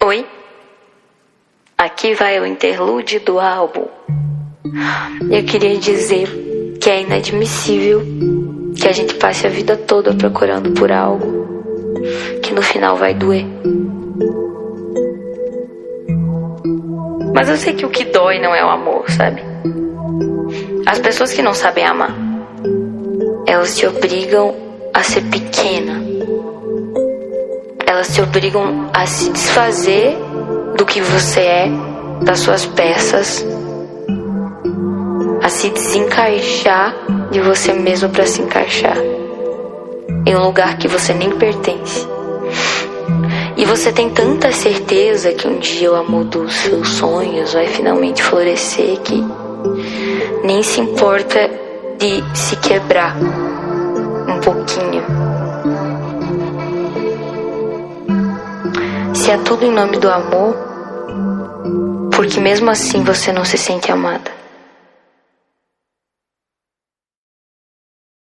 Oi? Aqui vai o interlúdio do álbum. Eu queria dizer que é inadmissível que a gente passe a vida toda procurando por algo que no final vai doer. Mas eu sei que o que dói não é o amor, sabe? As pessoas que não sabem amar, elas te obrigam a ser pequena. Elas te obrigam a se desfazer do que você é, das suas peças, a se desencaixar de você mesmo para se encaixar em um lugar que você nem pertence. E você tem tanta certeza que um dia o amor dos seus sonhos vai finalmente florescer que nem se importa de se quebrar um pouquinho. Se é tudo em nome do amor, porque mesmo assim você não se sente amada.